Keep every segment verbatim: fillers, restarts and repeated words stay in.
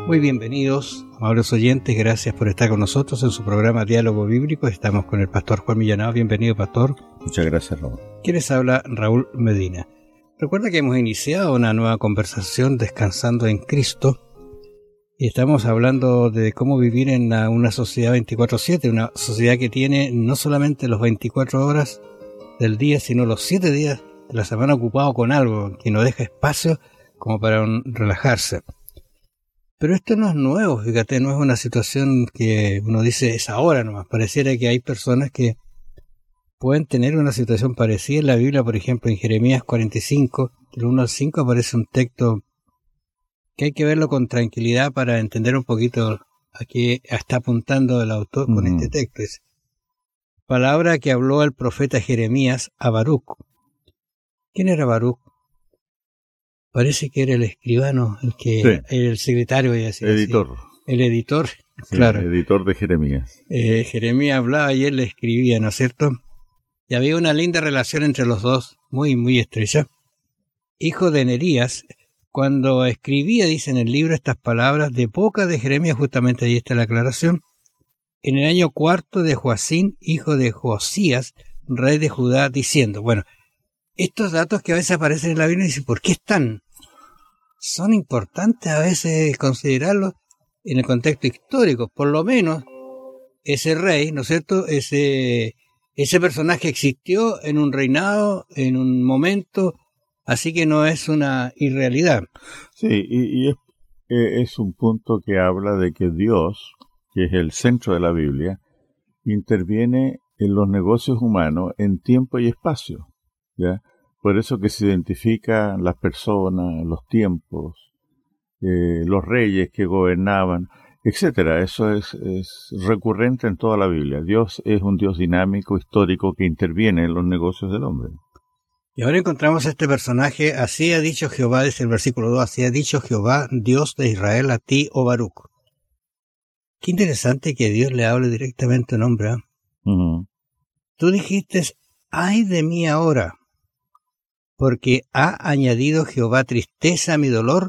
Muy bienvenidos, amables oyentes, gracias por estar con nosotros en su programa Diálogo Bíblico. Estamos con el pastor Juan Millanao. Bienvenido, pastor. Muchas gracias, Raúl. ¿Quién les habla? Raúl Medina. Recuerda que hemos iniciado una nueva conversación Descansando en Cristo y estamos hablando de cómo vivir en una, una sociedad veinticuatro siete, una sociedad que tiene no solamente los veinticuatro horas del día, sino los siete días de la semana ocupado con algo, que no deja espacio como para un, relajarse. Pero esto no es nuevo, fíjate, no es una situación que uno dice es ahora nomás. Pareciera que hay personas que pueden tener una situación parecida. En la Biblia, por ejemplo, en Jeremías cuarenta y cinco, del uno al cinco, aparece un texto que hay que verlo con tranquilidad para entender un poquito a qué está apuntando el autor con mm. este texto. Es palabra que habló el profeta Jeremías a Baruc. ¿Quién era Baruc? Parece que era el escribano, el que sí. el secretario, y así, editor. Así. El editor, sí, claro. El editor de Jeremías. Eh, Jeremías hablaba y él le escribía, ¿no es cierto? Y había una linda relación entre los dos, muy, muy estrecha. Hijo de Nerías, cuando escribía, dice en el libro, estas palabras de boca de Jeremías, justamente ahí está la aclaración, en el año cuarto de Joacín, hijo de Josías, rey de Judá, diciendo, bueno, estos datos que a veces aparecen en la Biblia, dicen, ¿por qué están? Son importantes a veces considerarlos en el contexto histórico. Por lo menos ese rey, ¿no es cierto? Ese, ese personaje existió en un reinado, en un momento, así que no es una irrealidad. Sí, y, y es, es un punto que habla de que Dios, que es el centro de la Biblia, interviene en los negocios humanos en tiempo y espacio, ¿ya? Por eso que se identifican las personas, los tiempos, eh, los reyes que gobernaban, etcétera. Eso es, es recurrente en toda la Biblia. Dios es un Dios dinámico, histórico, que interviene en los negocios del hombre. Y ahora encontramos a este personaje, así ha dicho Jehová, desde el versículo dos, así ha dicho Jehová, Dios de Israel, a ti, oh Baruc. Qué interesante que Dios le hable directamente a un hombre, ¿eh? Uh-huh. Tú dijiste, ay de mí ahora, porque ha añadido Jehová tristeza a mi dolor,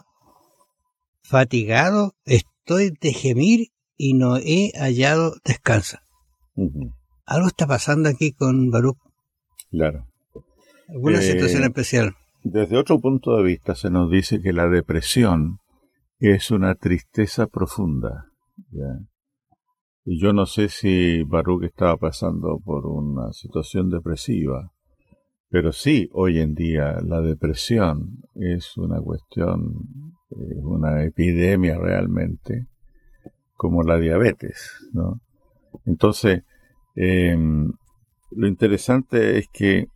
fatigado estoy de gemir y no he hallado descanso. Uh-huh. Algo está pasando aquí con Baruc. Claro. ¿Alguna eh, situación especial? Desde otro punto de vista se nos dice que la depresión es una tristeza profunda, ¿ya? Y yo no sé si Baruc estaba pasando por una situación depresiva, pero sí, hoy en día la depresión es una cuestión, es una epidemia realmente, como la diabetes, ¿no? Entonces, eh, lo interesante es que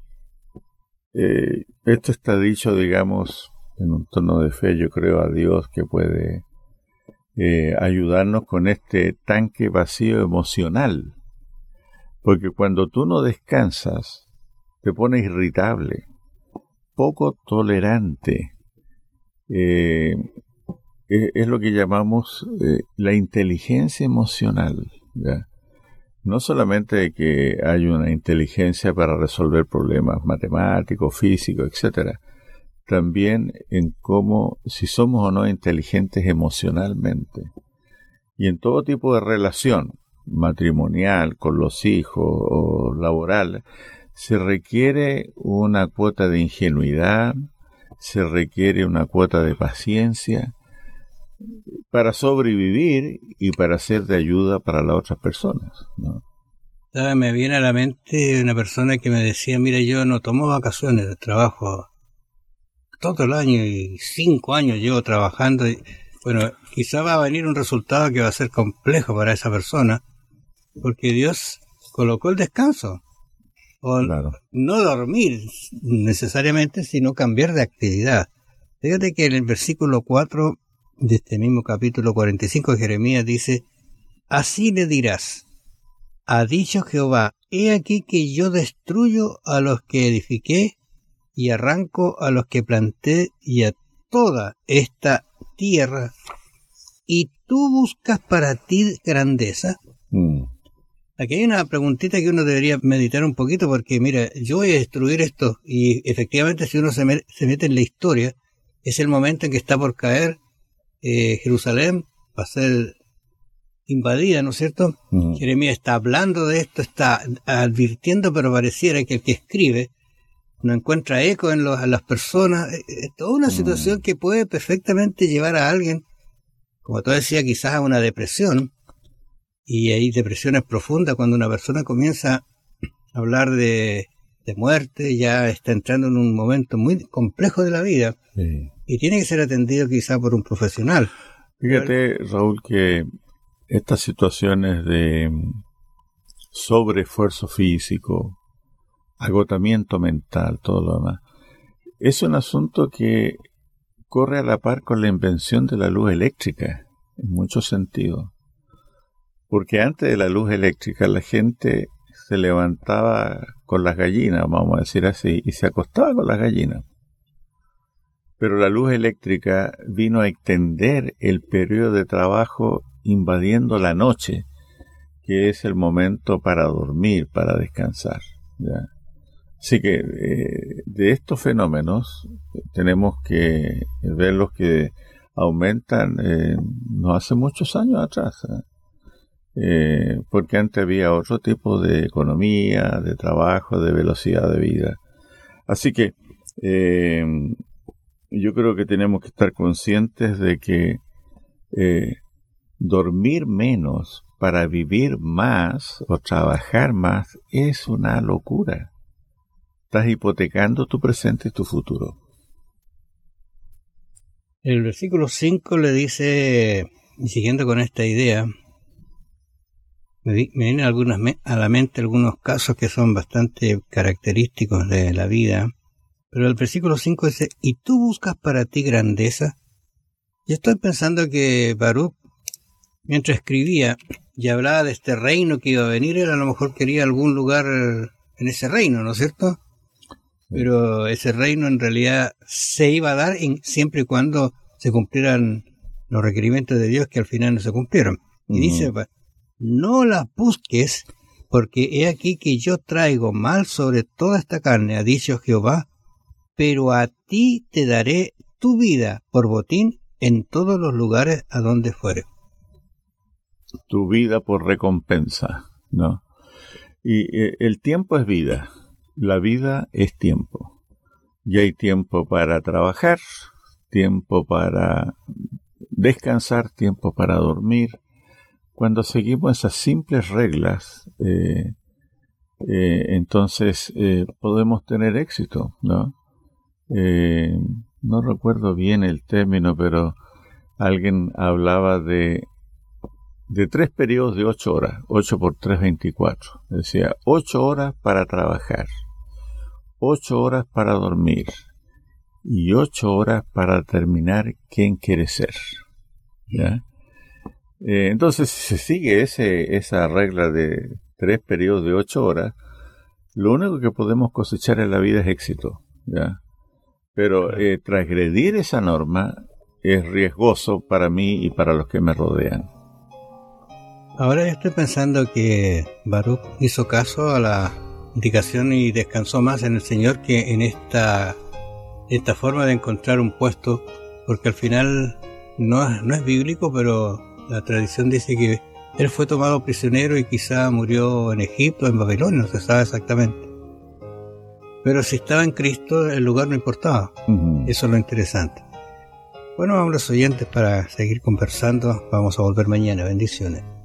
eh, esto está dicho, digamos, en un tono de fe. Yo creo a Dios que puede eh, ayudarnos con este tanque vacío emocional, porque cuando tú no descansas, te pones irritable, poco tolerante. Eh, es, es lo que llamamos eh, la inteligencia emocional, ¿ya? No solamente que hay una inteligencia para resolver problemas matemáticos, físicos, etcétera, también en cómo, si somos o no inteligentes emocionalmente. Y en todo tipo de relación, matrimonial, con los hijos o laboral, se requiere una cuota de ingenuidad, se requiere una cuota de paciencia para sobrevivir y para ser de ayuda para las otras personas, ¿no? Me viene a la mente una persona que me decía, mira, yo no tomo vacaciones de trabajo todo el año y cinco años llevo trabajando. Y, bueno, quizá va a venir un resultado que va a ser complejo para esa persona, porque Dios colocó el descanso. O claro. No dormir necesariamente, sino cambiar de actividad. Fíjate que en el versículo cuatro de este mismo capítulo cuarenta y cinco de Jeremías dice, así le dirás, ha dicho Jehová, he aquí que yo destruyo a los que edifiqué y arranco a los que planté y a toda esta tierra, y tú buscas para ti grandeza. Mm. Aquí hay una preguntita que uno debería meditar un poquito, porque mira, yo voy a destruir esto, y efectivamente si uno se, me, se mete en la historia, es el momento en que está por caer eh, Jerusalén, va a ser invadida, ¿no es cierto? Uh-huh. Jeremías está hablando de esto, está advirtiendo, pero pareciera que el que escribe no encuentra eco en, los, en las personas. Es toda una uh-huh. situación que puede perfectamente llevar a alguien, como tú decías, quizás a una depresión, y hay depresiones profundas cuando una persona comienza a hablar de, de muerte, ya está entrando en un momento muy complejo de la vida, sí. y tiene que ser atendido quizás por un profesional. Fíjate, Raúl, que estas situaciones de sobreesfuerzo físico, agotamiento mental, todo lo demás, es un asunto que corre a la par con la invención de la luz eléctrica, en muchos sentidos. Porque antes de la luz eléctrica la gente se levantaba con las gallinas, vamos a decir así, y se acostaba con las gallinas. Pero la luz eléctrica vino a extender el periodo de trabajo invadiendo la noche, que es el momento para dormir, para descansar, ¿ya? Así que eh, de estos fenómenos tenemos que ver los que aumentan eh, no hace muchos años atrás, ¿eh? Eh, porque antes había otro tipo de economía, de trabajo, de velocidad de vida. Así que eh, yo creo que tenemos que estar conscientes de que eh, dormir menos para vivir más o trabajar más es una locura. Estás hipotecando tu presente y tu futuro. El versículo cinco le dice, y siguiendo con esta idea, me, di, me vienen algunas me, a la mente algunos casos que son bastante característicos de la vida, pero el versículo cinco dice, ¿y tú buscas para ti grandeza? Yo estoy pensando que Baruch, mientras escribía y hablaba de este reino que iba a venir, él a lo mejor quería algún lugar en ese reino, ¿no es cierto? Pero ese reino en realidad se iba a dar en, siempre y cuando se cumplieran los requerimientos de Dios, que al final no se cumplieron. Y uh-huh. dice, no las busques, porque he aquí que yo traigo mal sobre toda esta carne, ha dicho Jehová, pero a ti te daré tu vida por botín en todos los lugares a donde fuere. Tu vida por recompensa, ¿no? Y eh, el tiempo es vida. La vida es tiempo. Y hay tiempo para trabajar, tiempo para descansar, tiempo para dormir. Cuando seguimos esas simples reglas, eh, eh, entonces eh, podemos tener éxito, ¿no? Eh, no recuerdo bien el término, pero alguien hablaba de, de tres periodos de ocho horas, ocho por tres, veinticuatro. Decía, ocho horas para trabajar, ocho horas para dormir y ocho horas para terminar quién quiere ser, ¿ya? Eh, entonces, si se sigue ese, esa regla de tres periodos de ocho horas, lo único que podemos cosechar en la vida es éxito, ¿ya? Pero eh, transgredir esa norma es riesgoso para mí y para los que me rodean. Ahora yo estoy pensando que Baruch hizo caso a la indicación y descansó más en el Señor que en esta, esta forma de encontrar un puesto, porque al final no, no es bíblico, pero la tradición dice que él fue tomado prisionero y quizá murió en Egipto, en Babilonia, no se sabe exactamente. Pero si estaba en Cristo, el lugar no importaba. Uh-huh. Eso es lo interesante. Bueno, vamos los oyentes para seguir conversando. Vamos a volver mañana. Bendiciones.